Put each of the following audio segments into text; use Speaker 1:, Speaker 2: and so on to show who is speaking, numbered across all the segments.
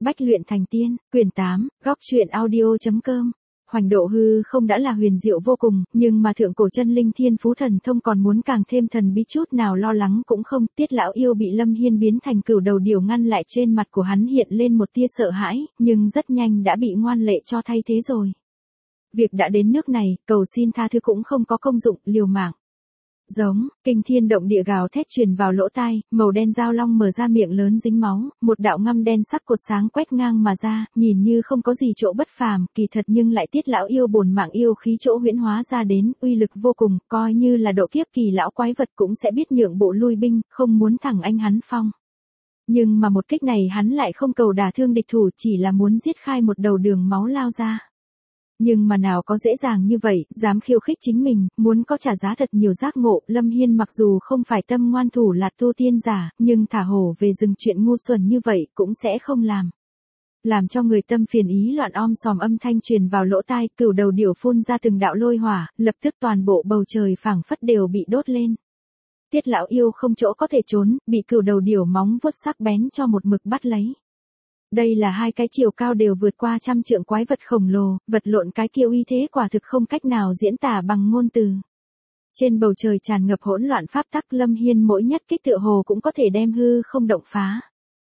Speaker 1: Bách luyện thành tiên, quyển 8, góc truyện audio.com. Hoành độ hư không đã là huyền diệu vô cùng, nhưng mà thượng cổ chân linh thiên phú thần thông còn muốn càng thêm thần bí chút nào lo lắng cũng không. Tiết lão yêu bị Lâm Hiên biến thành cửu đầu điểu ngăn lại, trên mặt của hắn hiện lên một tia sợ hãi, nhưng rất nhanh đã bị ngoan lệ cho thay thế rồi. Việc đã đến nước này, cầu xin tha thứ cũng không có công dụng, liều mạng. Giống, kinh thiên động địa gào thét truyền vào lỗ tai, màu đen dao long mở ra miệng lớn dính máu, một đạo ngăm đen sắc cột sáng quét ngang mà ra, nhìn như không có gì chỗ bất phàm, kỳ thật nhưng lại Tiết lão yêu bổn mạng yêu khí chỗ huyễn hóa ra đến, uy lực vô cùng, coi như là độ kiếp kỳ lão quái vật cũng sẽ biết nhượng bộ lui binh, không muốn thẳng anh hắn phong. Nhưng mà một kích này hắn lại không cầu đả thương địch thủ, chỉ là muốn giết khai một đầu đường máu lao ra. Nhưng mà nào có dễ dàng như vậy, dám khiêu khích chính mình, muốn có trả giá thật nhiều giác ngộ. Lâm Hiên mặc dù không phải tâm ngoan thủ lạt tu tiên giả, nhưng thả hổ về rừng chuyện ngu xuẩn như vậy cũng sẽ không làm. Làm cho người tâm phiền ý loạn, om sòm âm thanh truyền vào lỗ tai, cửu đầu điểu phun ra từng đạo lôi hỏa, lập tức toàn bộ bầu trời phảng phất đều bị đốt lên. Tiết lão yêu không chỗ có thể trốn, bị cửu đầu điểu móng vuốt sắc bén cho một mực bắt lấy. Đây là hai cái chiều cao đều vượt qua 100 trượng quái vật khổng lồ, vật lộn cái kia uy thế quả thực không cách nào diễn tả bằng ngôn từ. Trên bầu trời tràn ngập hỗn loạn pháp tắc, Lâm Hiên mỗi nhất kích tựa hồ cũng có thể đem hư không động phá.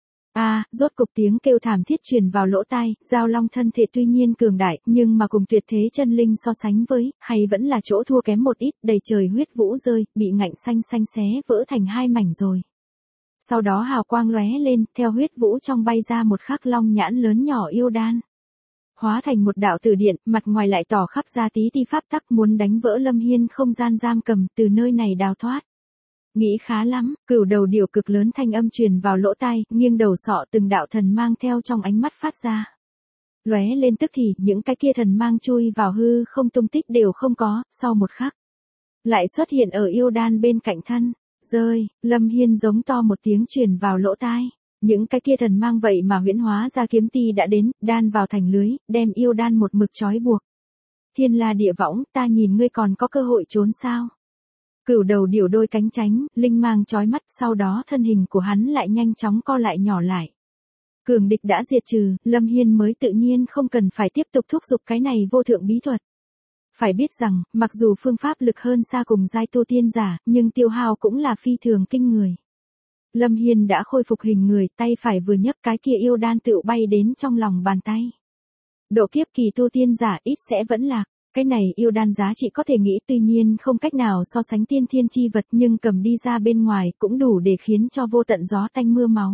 Speaker 1: Rốt cục tiếng kêu thảm thiết truyền vào lỗ tai, giao long thân thể tuy nhiên cường đại, nhưng mà cùng tuyệt thế chân linh so sánh với, hay vẫn là chỗ thua kém một ít, đầy trời huyết vũ rơi, bị ngạnh xanh xanh xé vỡ thành hai mảnh rồi. Sau đó hào quang lóe lên, theo huyết vũ trong bay ra một khắc long nhãn lớn nhỏ yêu đan. Hóa thành một đạo tử điện, mặt ngoài lại tỏ khắp ra tí ti pháp tắc, muốn đánh vỡ Lâm Hiên không gian giam cầm, từ nơi này đào thoát. Nghĩ khá lắm, cửu đầu điểu cực lớn thanh âm truyền vào lỗ tai, nghiêng đầu sọ từng đạo thần mang theo trong ánh mắt phát ra. Lóe lên tức thì, những cái kia thần mang chui vào hư không, tung tích đều không có, sau một khắc. Lại xuất hiện ở yêu đan bên cạnh thân. Rơi, Lâm Hiên giống to một tiếng truyền vào lỗ tai. Những cái kia thần mang vậy mà huyễn hóa ra kiếm ti đã đến, đan vào thành lưới, đem yêu đan một mực trói buộc. Thiên la địa võng, ta nhìn ngươi còn có cơ hội trốn sao? Cửu đầu điểu đôi cánh tránh, linh mang chói mắt, sau đó thân hình của hắn lại nhanh chóng co lại nhỏ lại. Cường địch đã diệt trừ, Lâm Hiên mới tự nhiên không cần phải tiếp tục thúc giục cái này vô thượng bí thuật. Phải biết rằng, mặc dù phương pháp lực hơn xa cùng giai tu tiên giả, nhưng tiêu hao cũng là phi thường kinh người. Lâm Hiên đã khôi phục hình người, tay phải vừa nhấc cái kia yêu đan tựu bay đến trong lòng bàn tay. Độ kiếp kỳ tu tiên giả ít sẽ vẫn lạc, cái này yêu đan giá trị có thể nghĩ, tuy nhiên không cách nào so sánh tiên thiên chi vật, nhưng cầm đi ra bên ngoài cũng đủ để khiến cho vô tận gió tanh mưa máu.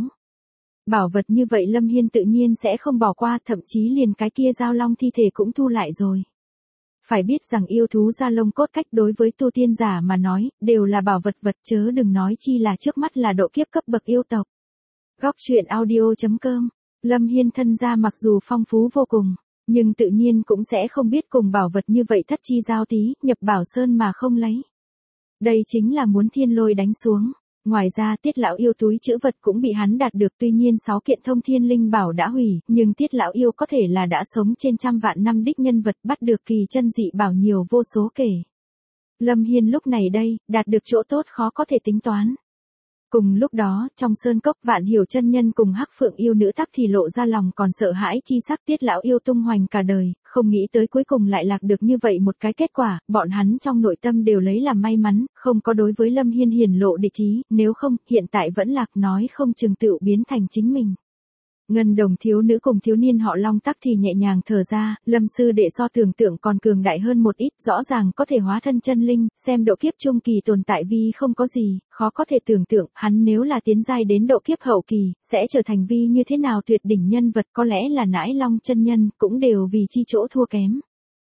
Speaker 1: Bảo vật như vậy Lâm Hiên tự nhiên sẽ không bỏ qua, thậm chí liền cái kia giao long thi thể cũng thu lại rồi. Phải biết rằng yêu thú da lông cốt cách đối với tu tiên giả mà nói, đều là bảo vật vật, chớ đừng nói chi là trước mắt là độ kiếp cấp bậc yêu tộc. Góc truyện audio.com. Lâm Hiên thân gia mặc dù phong phú vô cùng, nhưng tự nhiên cũng sẽ không biết cùng bảo vật như vậy thất chi giao tí, nhập bảo sơn mà không lấy. Đây chính là muốn thiên lôi đánh xuống. Ngoài ra Tiết lão yêu túi trữ vật cũng bị hắn đạt được, tuy nhiên 6 kiện thông thiên linh bảo đã hủy, nhưng Tiết lão yêu có thể là đã sống trên trăm vạn năm đích nhân vật, bắt được kỳ chân dị bảo nhiều vô số kể. Lâm Hiên lúc này đây, đạt được chỗ tốt khó có thể tính toán. Cùng lúc đó, trong sơn cốc Vạn Hiểu chân nhân cùng Hắc Phượng yêu nữ tắc thì lộ ra lòng còn sợ hãi chi sắc. Tiết lão yêu tung hoành cả đời, không nghĩ tới cuối cùng lại lạc được như vậy một cái kết quả, bọn hắn trong nội tâm đều lấy làm may mắn, không có đối với Lâm Hiên hiển lộ địch ý, nếu không, hiện tại vẫn lạc nói không chừng tựu biến thành chính mình. Ngân đồng thiếu nữ cùng thiếu niên họ Long tắc thì nhẹ nhàng thở ra, Lâm sư đệ so tưởng tượng còn cường đại hơn một ít, rõ ràng có thể hóa thân chân linh, xem độ kiếp trung kỳ tồn tại vi không có gì, khó có thể tưởng tượng, hắn nếu là tiến giai đến độ kiếp hậu kỳ, sẽ trở thành vi như thế nào tuyệt đỉnh nhân vật, có lẽ là nãi Long chân nhân, cũng đều vì chi chỗ thua kém.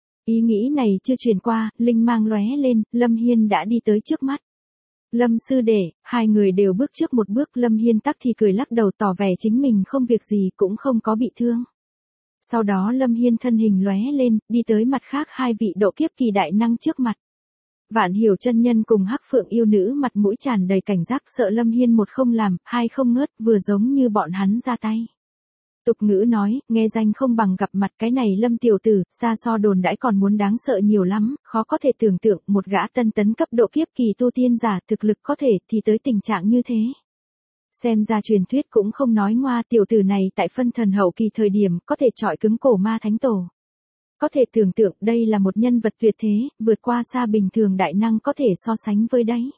Speaker 1: Ý nghĩ này chưa truyền qua, linh mang lóe lên, Lâm Hiên đã đi tới trước mắt. Lâm sư đệ, hai người đều bước trước một bước, Lâm Hiên tắc thì cười lắc đầu tỏ vẻ chính mình không việc gì cũng không có bị thương. Sau đó Lâm Hiên thân hình lóe lên, đi tới mặt khác hai vị độ kiếp kỳ đại năng trước mặt. Vạn Hiểu chân nhân cùng Hắc Phượng yêu nữ mặt mũi tràn đầy cảnh giác, sợ Lâm Hiên một không làm, hai không ngớt, vừa giống như bọn hắn ra tay. Tục ngữ nói, nghe danh không bằng gặp mặt, cái này Lâm tiểu tử, xa so đồn đãi còn muốn đáng sợ nhiều lắm, khó có thể tưởng tượng một gã tân tấn cấp độ kiếp kỳ tu tiên giả thực lực có thể thì tới tình trạng như thế. Xem ra truyền thuyết cũng không nói ngoa, tiểu tử này tại phân thần hậu kỳ thời điểm có thể chọi cứng cổ ma thánh tổ. Có thể tưởng tượng đây là một nhân vật tuyệt thế, vượt qua xa bình thường đại năng có thể so sánh với đấy.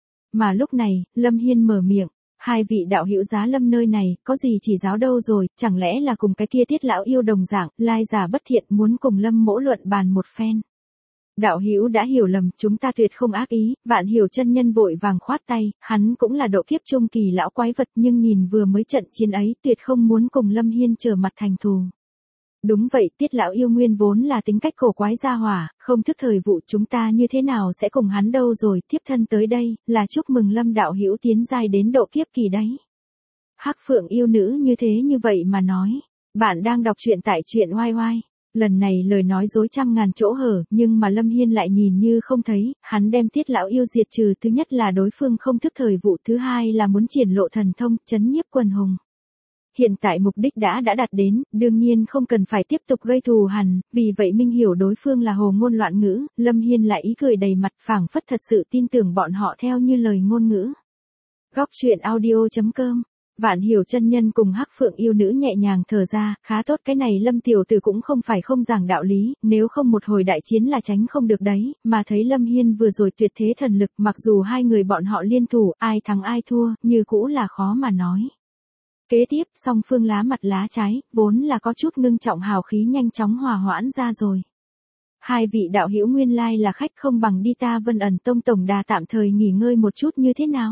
Speaker 1: Mà lúc này, Lâm Hiên mở miệng, hai vị đạo hữu giá Lâm nơi này, có gì chỉ giáo đâu rồi, chẳng lẽ là cùng cái kia Tiết lão yêu đồng dạng, lai giả bất thiện muốn cùng Lâm mỗ luận bàn một phen. Đạo hữu đã hiểu lầm, chúng ta tuyệt không ác ý. Vạn Hiểu chân nhân vội vàng khoát tay, hắn cũng là độ kiếp trung kỳ lão quái vật, nhưng nhìn vừa mới trận chiến ấy, tuyệt không muốn cùng Lâm Hiên trở mặt thành thù. Đúng vậy, Tiết lão yêu nguyên vốn là tính cách cổ quái gia hỏa, không thức thời vụ, chúng ta như thế nào sẽ cùng hắn đâu rồi, tiếp thân tới đây, là chúc mừng Lâm đạo hữu tiến giai đến độ kiếp kỳ đấy. Hắc Phượng yêu nữ như thế như vậy mà nói, bạn đang đọc truyện tại truyện oai oai. Lần này lời nói dối trăm ngàn chỗ hở, nhưng mà Lâm Hiên lại nhìn như không thấy, hắn đem Tiết lão yêu diệt trừ, thứ nhất là đối phương không thức thời vụ, thứ hai là muốn triển lộ thần thông, chấn nhiếp quần hùng. Hiện tại mục đích đã đạt đến, đương nhiên không cần phải tiếp tục gây thù hằn, vì vậy Minh hiểu đối phương là hồ ngôn loạn ngữ, Lâm Hiên lại ý cười đầy mặt, phảng phất thật sự tin tưởng bọn họ theo như lời ngôn ngữ. Góc truyện audio.com. Vạn Hiểu chân nhân cùng Hắc Phượng yêu nữ nhẹ nhàng thở ra, khá tốt, cái này Lâm tiểu tử cũng không phải không giảng đạo lý, nếu không một hồi đại chiến là tránh không được đấy, mà thấy Lâm Hiên vừa rồi tuyệt thế thần lực, mặc dù hai người bọn họ liên thủ, ai thắng ai thua, như cũ là khó mà nói. Kế tiếp, song phương lá mặt lá trái, vốn là có chút ngưng trọng hào khí nhanh chóng hòa hoãn ra rồi. Hai vị đạo hữu nguyên lai là khách, không bằng đi ta Vân Ẩn Tông tổng đà tạm thời nghỉ ngơi một chút như thế nào?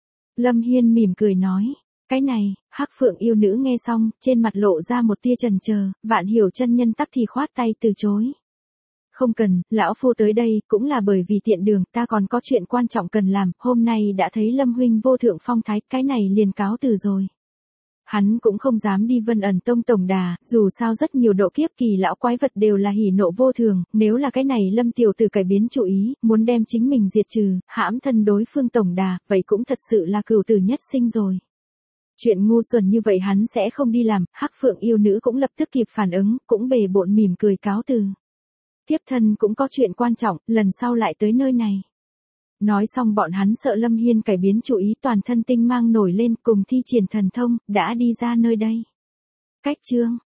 Speaker 1: Lâm Hiên mỉm cười nói. Cái này, Hắc Phượng yêu nữ nghe xong, trên mặt lộ ra một tia chần chờ, Vạn Hiểu chân nhân tắc thì khoát tay từ chối. Không cần, lão phu tới đây, cũng là bởi vì tiện đường, ta còn có chuyện quan trọng cần làm, hôm nay đã thấy Lâm huynh vô thượng phong thái, cái này liền cáo từ rồi. Hắn cũng không dám đi Vân Ẩn Tông tổng đà, dù sao rất nhiều độ kiếp kỳ lão quái vật đều là hỉ nộ vô thường, nếu là cái này Lâm tiểu tử cải biến chủ ý, muốn đem chính mình diệt trừ, hãm thân đối phương tổng đà, vậy cũng thật sự là cửu tử nhất sinh rồi. Chuyện ngu xuẩn như vậy hắn sẽ không đi làm, Hắc Phượng yêu nữ cũng lập tức kịp phản ứng, cũng bề bộn mỉm cười cáo từ. Tiếp thân cũng có chuyện quan trọng, lần sau lại tới nơi này. Nói xong bọn hắn sợ Lâm Hiên cải biến chủ ý, toàn thân tinh mang nổi lên, cùng thi triển thần thông, đã đi ra nơi đây. Cách chương